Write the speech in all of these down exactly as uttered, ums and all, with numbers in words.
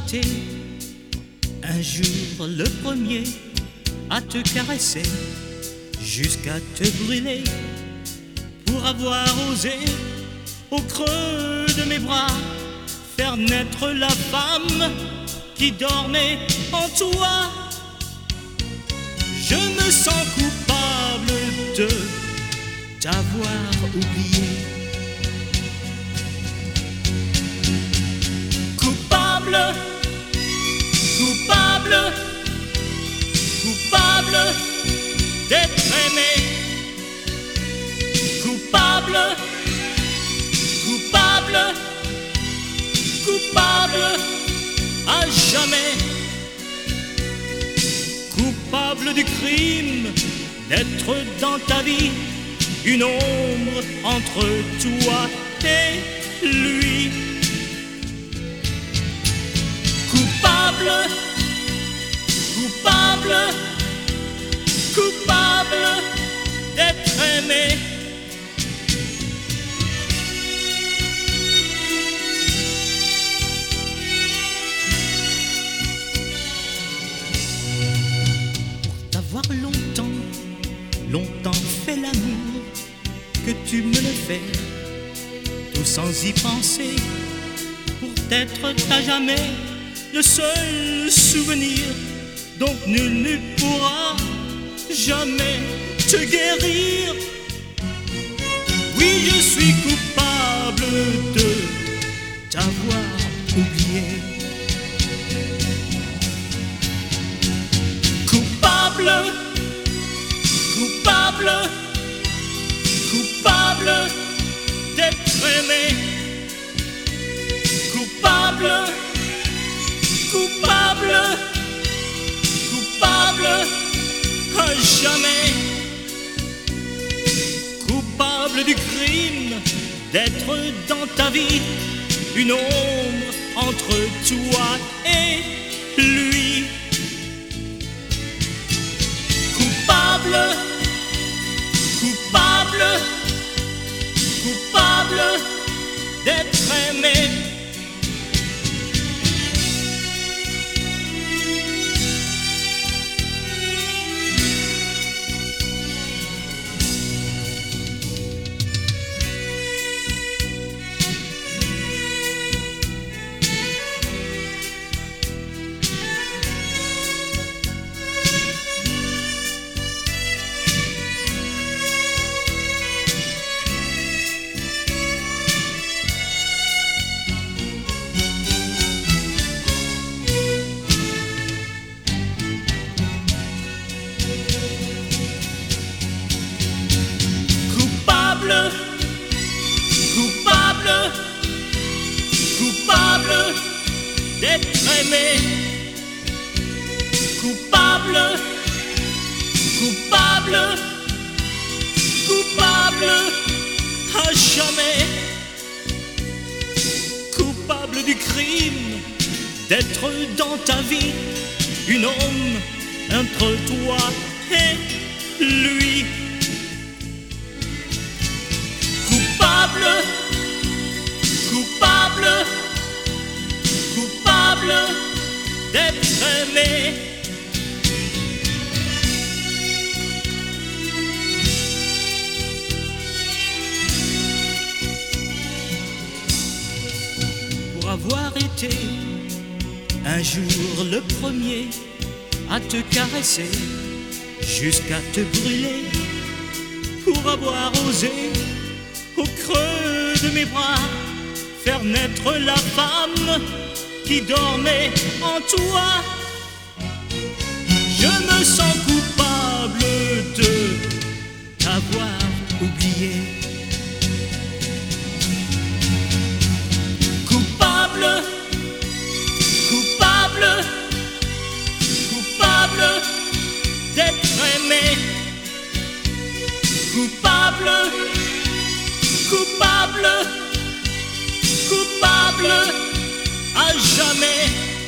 été un jour le premier à te caresser jusqu'à te brûler, pour avoir osé au creux de mes bras faire naître la femme qui dormait en toi. Je me sens coupable de t'avoir oublié, coupable, coupable, coupable d'être aimé, coupable, coupable, coupable à jamais, coupable du crime d'être dans ta vie une ombre entre toi et lui, coupable, coupable, coupable d'être aimé. Pour t'avoir longtemps, longtemps fait l'amour que tu me le fais, tout sans y penser, pour t'être à jamais le seul souvenir dont nul ne pourra jamais te guérir. Oui, je suis coupable de t'avoir oublié, coupable, coupable, coupable d'être aimé, coupable, coupable, coupable à jamais, coupable du crime d'être dans ta vie une ombre entre toi et lui, coupable, coupable, coupable d'être aimé. Coupable, coupable d'être aimé, coupable, coupable, coupable à jamais, coupable du crime d'être dans ta vie une ombre entre toi et lui, coupable, coupable, coupable d'être aimé. Pour avoir été un jour le premier à te caresser jusqu'à te brûler, pour avoir osé au creux de mes bras faire naître la femme qui dormait en toi. Je me sens coupable de t'avoir oublié, coupable, coupable, coupable d'être aimé, coupable, coupable, coupable à jamais,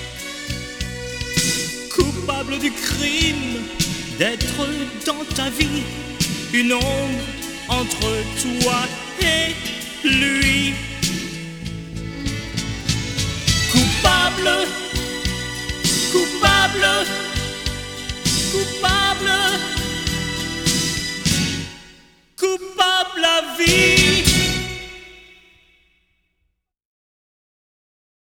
coupable du crime d'être dans ta vie une ombre entre toi et lui, coupable, la vie.